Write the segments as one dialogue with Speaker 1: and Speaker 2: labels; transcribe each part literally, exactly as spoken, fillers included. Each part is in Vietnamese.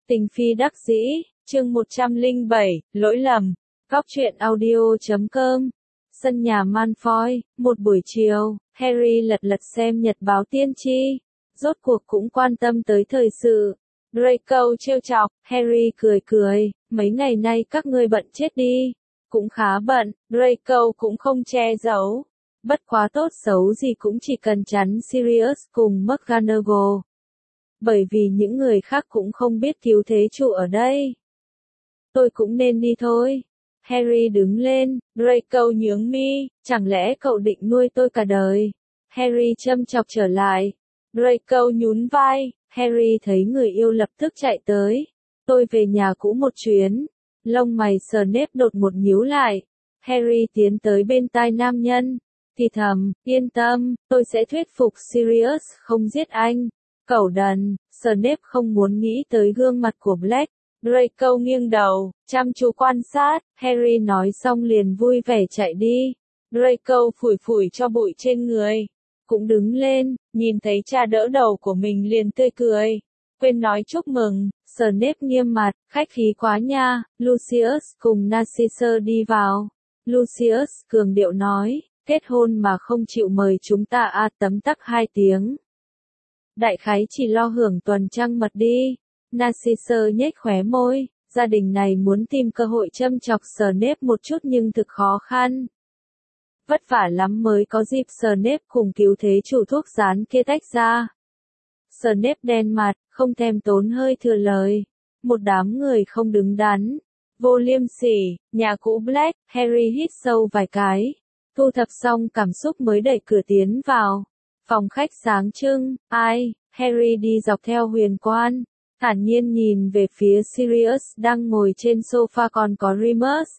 Speaker 1: Tình phi đắc dĩ, chương một trăm lẻ bảy, lỗi lầm. Góc truyện audio chấm com. Sân nhà Malfoy, một buổi chiều, Harry lật lật xem nhật báo tiên tri. Rốt cuộc cũng quan tâm tới thời sự. Draco trêu chọc, Harry cười cười, mấy ngày nay các ngươi bận chết đi. Cũng khá bận, Draco cũng không che giấu. Bất quá tốt xấu gì cũng chỉ cần chắn Sirius cùng McGonagall. Bởi vì những người khác cũng không biết cứu thế chủ ở đây. Tôi cũng nên đi thôi. Harry đứng lên, Draco nhướng mi, chẳng lẽ cậu định nuôi tôi cả đời? Harry châm chọc trở lại. Draco nhún vai, Harry thấy người yêu lập tức chạy tới. Tôi về nhà cũ một chuyến. Lông mày Snape đột một nhíu lại. Harry tiến tới bên tai nam nhân. Thì thầm, yên tâm, tôi sẽ thuyết phục Sirius không giết anh. Cẩu đần, Snape không muốn nghĩ tới gương mặt của Black. Draco nghiêng đầu, chăm chú quan sát, Harry nói xong liền vui vẻ chạy đi. Draco phủi phủi cho bụi trên người. Cũng đứng lên, nhìn thấy cha đỡ đầu của mình liền tươi cười. Quên nói chúc mừng, Snape nghiêm mặt, khách khí quá nha. Lucius cùng Narcissa đi vào. Lucius cường điệu nói, kết hôn mà không chịu mời chúng ta à tấm tắc hai tiếng. Đại khái chỉ lo hưởng tuần trăng mật đi. Narcissa nhếch khóe môi, gia đình này muốn tìm cơ hội châm chọc Snape một chút nhưng thực khó khăn. Vất vả lắm mới có dịp Snape cùng cứu thế chủ thuốc rán kia tách ra. Snape đen mặt, không thèm tốn hơi thừa lời. Một đám người không đứng đắn. Vô liêm sỉ, nhà cũ Black, Harry hít sâu vài cái. Thu thập xong cảm xúc mới đẩy cửa tiến vào. Phòng khách sáng trưng, ai, Harry đi dọc theo huyền quan, thản nhiên nhìn về phía Sirius đang ngồi trên sofa còn có Remus.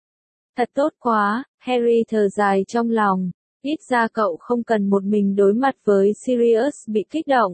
Speaker 1: Thật tốt quá, Harry thở dài trong lòng, ít ra cậu không cần một mình đối mặt với Sirius bị kích động.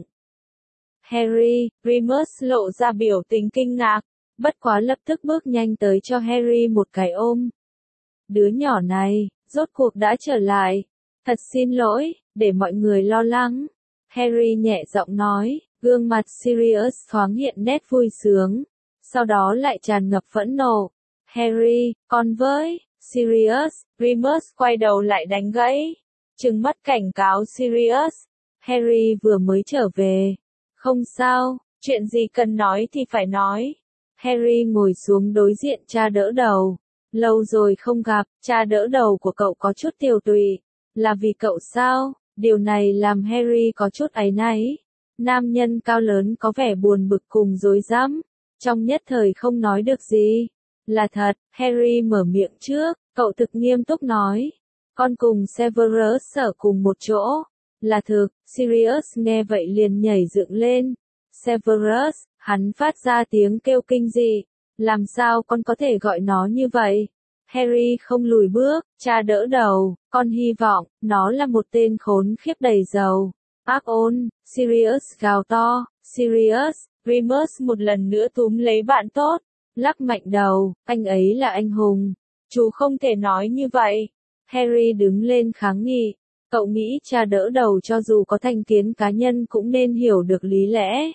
Speaker 1: Harry, Remus lộ ra biểu tình kinh ngạc, bất quá lập tức bước nhanh tới cho Harry một cái ôm. Đứa nhỏ này, rốt cuộc đã trở lại. Thật xin lỗi, để mọi người lo lắng. Harry nhẹ giọng nói, gương mặt Sirius thoáng hiện nét vui sướng. Sau đó lại tràn ngập phẫn nộ. Harry, con với, Sirius, Remus quay đầu lại đánh gãy. Trừng mắt cảnh cáo Sirius. Harry vừa mới trở về. Không sao, chuyện gì cần nói thì phải nói. Harry ngồi xuống đối diện cha đỡ đầu. Lâu rồi không gặp, cha đỡ đầu của cậu có chút tiều tụy. Là vì cậu sao? Điều này làm Harry có chút áy náy. Nam nhân cao lớn có vẻ buồn bực cùng rối rắm. Trong nhất thời không nói được gì. Là thật, Harry mở miệng trước, cậu thực nghiêm túc nói. Con cùng Severus ở cùng một chỗ. Là thực, Sirius nghe vậy liền nhảy dựng lên. Severus, hắn phát ra tiếng kêu kinh dị. Làm sao con có thể gọi nó như vậy? Harry không lùi bước, cha đỡ đầu, con hy vọng, nó là một tên khốn khiếp đầy dầu. Ác ôn, Sirius gào to, Sirius, Remus một lần nữa túm lấy bạn tốt, lắc mạnh đầu, anh ấy là anh hùng. Chú không thể nói như vậy. Harry đứng lên kháng nghị, cậu nghĩ cha đỡ đầu cho dù có thành kiến cá nhân cũng nên hiểu được lý lẽ.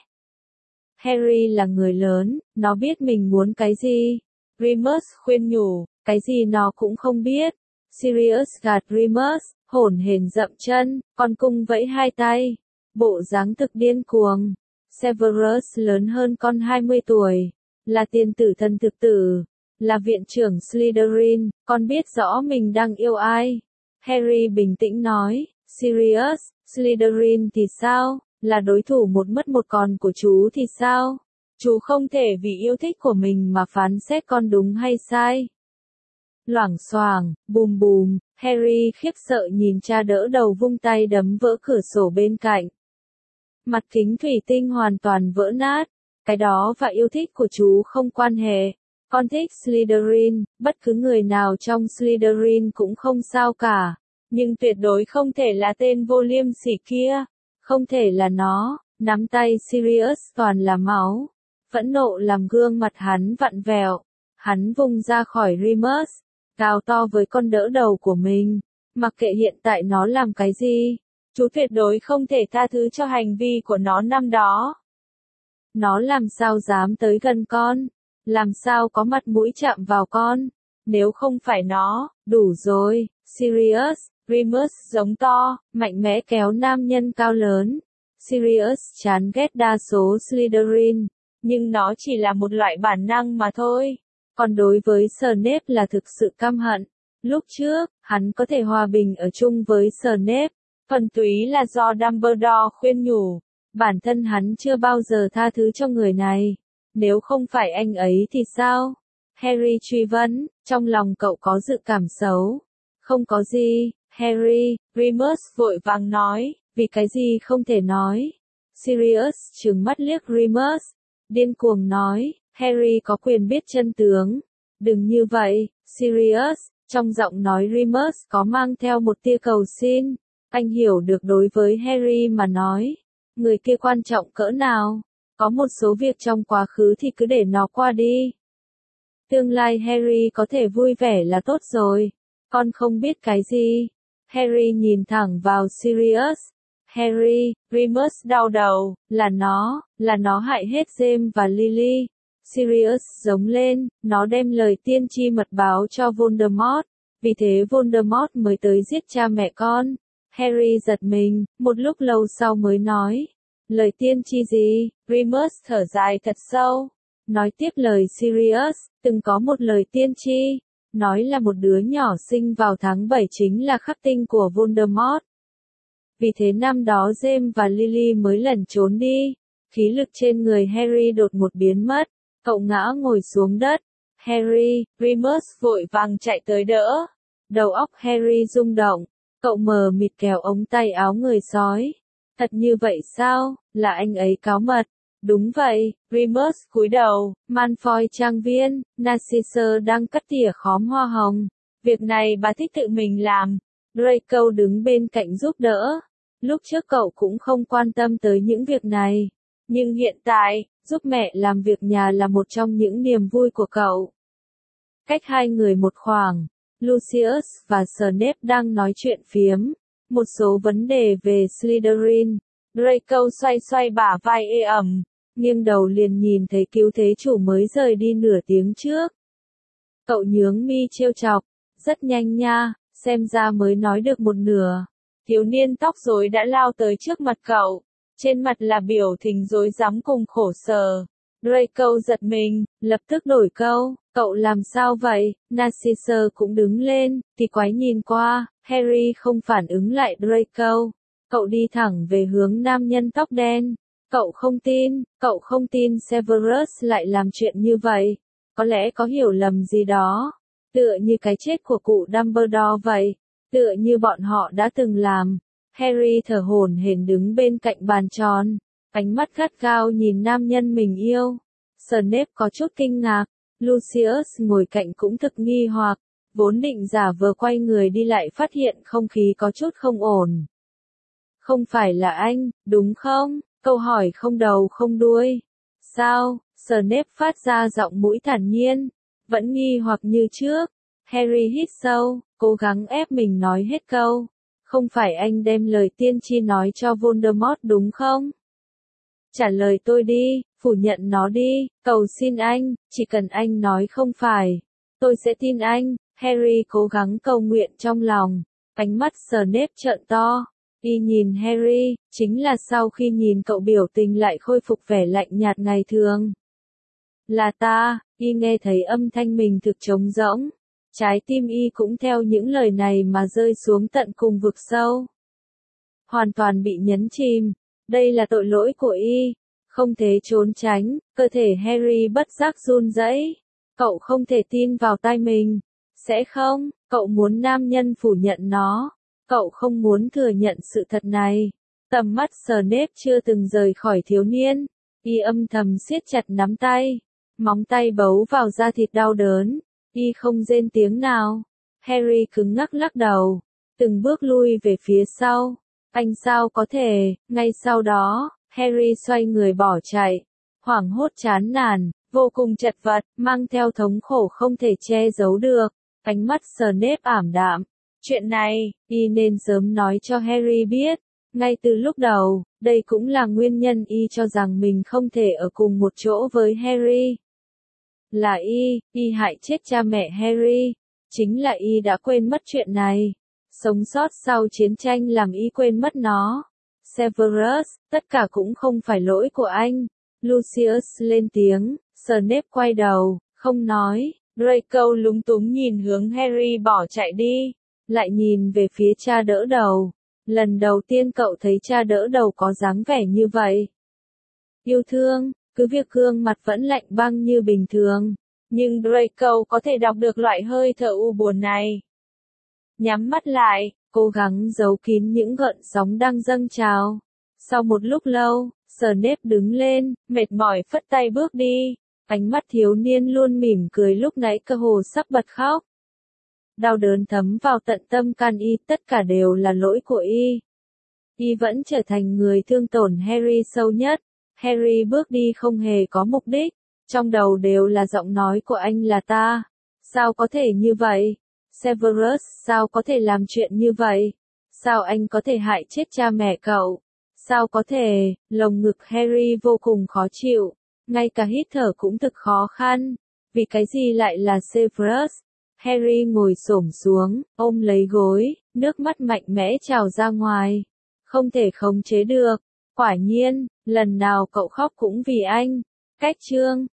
Speaker 1: Harry là người lớn, nó biết mình muốn cái gì. Remus khuyên nhủ, cái gì nó cũng không biết. Sirius gạt Remus, hổn hển dậm chân, con cung vẫy hai tay. Bộ dáng thực điên cuồng. Severus lớn hơn con hai mươi tuổi. Là tiền tử thần thực tử. Là viện trưởng Slytherin, con biết rõ mình đang yêu ai. Harry bình tĩnh nói, Sirius, Slytherin thì sao? Là đối thủ một mất một còn của chú thì sao? Chú không thể vì yêu thích của mình mà phán xét con đúng hay sai. Loảng xoảng, bùm bùm, Harry khiếp sợ nhìn cha đỡ đầu vung tay đấm vỡ cửa sổ bên cạnh. Mặt kính thủy tinh hoàn toàn vỡ nát. Cái đó và yêu thích của chú không quan hệ. Con thích Slytherin, bất cứ người nào trong Slytherin cũng không sao cả. Nhưng tuyệt đối không thể là tên vô liêm sỉ kia. Không thể là nó. Nắm tay Sirius toàn là máu. Phẫn nộ làm gương mặt hắn vặn vẹo. Hắn vùng ra khỏi Remus, gào to với con đỡ đầu của mình. Mặc kệ hiện tại nó làm cái gì, chú tuyệt đối không thể tha thứ cho hành vi của nó năm đó. Nó làm sao dám tới gần con? Làm sao có mặt mũi chạm vào con? Nếu không phải nó, đủ rồi, Sirius, Remus giống to, mạnh mẽ kéo nam nhân cao lớn. Sirius chán ghét đa số Slytherin, nhưng nó chỉ là một loại bản năng mà thôi. Còn đối với Snape là thực sự căm hận. Lúc trước, hắn có thể hòa bình ở chung với Snape, thuần túy là do Dumbledore khuyên nhủ. Bản thân hắn chưa bao giờ tha thứ cho người này. Nếu không phải anh ấy thì sao? Harry truy vấn, trong lòng cậu có dự cảm xấu. Không có gì, Harry, Remus vội vàng nói, vì cái gì không thể nói. Sirius trừng mắt liếc Remus, điên cuồng nói, Harry có quyền biết chân tướng. Đừng như vậy, Sirius, trong giọng nói Remus có mang theo một tia cầu xin. Anh hiểu được đối với Harry mà nói, người kia quan trọng cỡ nào. Có một số việc trong quá khứ thì cứ để nó qua đi. Tương lai Harry có thể vui vẻ là tốt rồi. Con không biết cái gì. Harry nhìn thẳng vào Sirius. Harry, Remus đau đầu, là nó, là nó hại hết James và Lily. Sirius giống lên, nó đem lời tiên tri mật báo cho Voldemort. Vì thế Voldemort mới tới giết cha mẹ con. Harry giật mình, một lúc lâu sau mới nói. Lời tiên tri gì? Remus thở dài thật sâu. Nói tiếp lời Sirius, từng có một lời tiên tri. Nói là một đứa nhỏ sinh vào tháng bảy chính là khắc tinh của Voldemort. Vì thế năm đó James và Lily mới lẩn trốn đi. Khí lực trên người Harry đột ngột biến mất. Cậu ngã ngồi xuống đất. Harry, Remus vội vàng chạy tới đỡ. Đầu óc Harry rung động. Cậu mờ mịt kéo ống tay áo người sói. Thật như vậy sao? Là anh ấy cáo mật. Đúng vậy, Remus cúi đầu, Malfoy trang viên, Narcissa đang cắt tỉa khóm hoa hồng. Việc này bà thích tự mình làm. Draco đứng bên cạnh giúp đỡ. Lúc trước cậu cũng không quan tâm tới những việc này. Nhưng hiện tại, giúp mẹ làm việc nhà là một trong những niềm vui của cậu. Cách hai người một khoảng, Lucius và Snape đang nói chuyện phiếm. Một số vấn đề về Slytherin. Draco xoay xoay bả vai ê ẩm, nghiêng đầu liền nhìn thấy cứu thế chủ mới rời đi nửa tiếng trước. Cậu nhướng mi trêu chọc, rất nhanh nha, xem ra mới nói được một nửa. Thiếu niên tóc rối đã lao tới trước mặt cậu, trên mặt là biểu tình rối rắm cùng khổ sở. Draco giật mình, lập tức đổi câu, cậu làm sao vậy? Narcissa cũng đứng lên, kỳ quái nhìn qua, Harry không phản ứng lại Draco. Cậu đi thẳng về hướng nam nhân tóc đen. Cậu không tin, cậu không tin Severus lại làm chuyện như vậy. Có lẽ có hiểu lầm gì đó. Tựa như cái chết của cụ Dumbledore vậy. Tựa như bọn họ đã từng làm. Harry thở hổn hển đứng bên cạnh bàn tròn. Ánh mắt gắt gao nhìn nam nhân mình yêu. Snape có chút kinh ngạc. Lucius ngồi cạnh cũng thực nghi hoặc. Vốn định giả vờ quay người đi lại phát hiện không khí có chút không ổn. Không phải là anh, đúng không? Câu hỏi không đầu không đuôi. Sao? Snape phát ra giọng mũi thản nhiên. Vẫn nghi hoặc như trước. Harry hít sâu, cố gắng ép mình nói hết câu. Không phải anh đem lời tiên tri nói cho Voldemort đúng không? Trả lời tôi đi, phủ nhận nó đi, cầu xin anh, chỉ cần anh nói không phải. Tôi sẽ tin anh. Harry cố gắng cầu nguyện trong lòng. Ánh mắt Snape trợn to. Y nhìn Harry, chính là sau khi nhìn cậu biểu tình lại khôi phục vẻ lạnh nhạt ngày thường. Là ta, Y nghe thấy âm thanh mình thực trống rỗng. Trái tim Y cũng theo những lời này mà rơi xuống tận cùng vực sâu. Hoàn toàn bị nhấn chìm. Đây là tội lỗi của Y. Không thể trốn tránh, cơ thể Harry bất giác run rẩy. Cậu không thể tin vào tai mình. Sẽ không, cậu muốn nam nhân phủ nhận nó. Cậu không muốn thừa nhận sự thật này. Tầm mắt Snape chưa từng rời khỏi thiếu niên. Y âm thầm siết chặt nắm tay. Móng tay bấu vào da thịt đau đớn. Y không rên tiếng nào. Harry cứng ngắc lắc đầu. Từng bước lui về phía sau. Anh sao có thể, ngay sau đó, Harry xoay người bỏ chạy. Hoảng hốt chán nản, vô cùng chật vật, mang theo thống khổ không thể che giấu được. Ánh mắt Snape ảm đạm. Chuyện này, Y nên sớm nói cho Harry biết. Ngay từ lúc đầu, đây cũng là nguyên nhân y cho rằng mình không thể ở cùng một chỗ với Harry. Là y, y hại chết cha mẹ Harry. Chính là y đã quên mất chuyện này. Sống sót sau chiến tranh làm y quên mất nó. Severus, tất cả cũng không phải lỗi của anh. Lucius lên tiếng, Snape quay đầu, không nói. Draco lúng túng nhìn hướng Harry bỏ chạy đi, lại nhìn về phía cha đỡ đầu. Lần đầu tiên cậu thấy cha đỡ đầu có dáng vẻ như vậy. Yêu thương, cứ việc gương mặt vẫn lạnh băng như bình thường, nhưng Draco có thể đọc được loại hơi thở u buồn này. Nhắm mắt lại, cố gắng giấu kín những gợn sóng đang dâng trào. Sau một lúc lâu, Snape đứng lên, mệt mỏi phất tay bước đi. Ánh mắt thiếu niên luôn mỉm cười lúc nãy cơ hồ sắp bật khóc. Đau đớn thấm vào tận tâm can y, tất cả đều là lỗi của y. Y vẫn trở thành người thương tổn Harry sâu nhất. Harry bước đi không hề có mục đích, trong đầu đều là giọng nói của anh là ta. Sao có thể như vậy? Severus, sao có thể làm chuyện như vậy? Sao anh có thể hại chết cha mẹ cậu? Sao có thể? Lồng ngực Harry vô cùng khó chịu, ngay cả hít thở cũng thực khó khăn. Vì cái gì lại là Severus? Harry ngồi xổm xuống, ôm lấy gối, nước mắt mạnh mẽ trào ra ngoài. Không thể khống chế được. Quả nhiên, lần nào cậu khóc cũng vì anh. Cách chương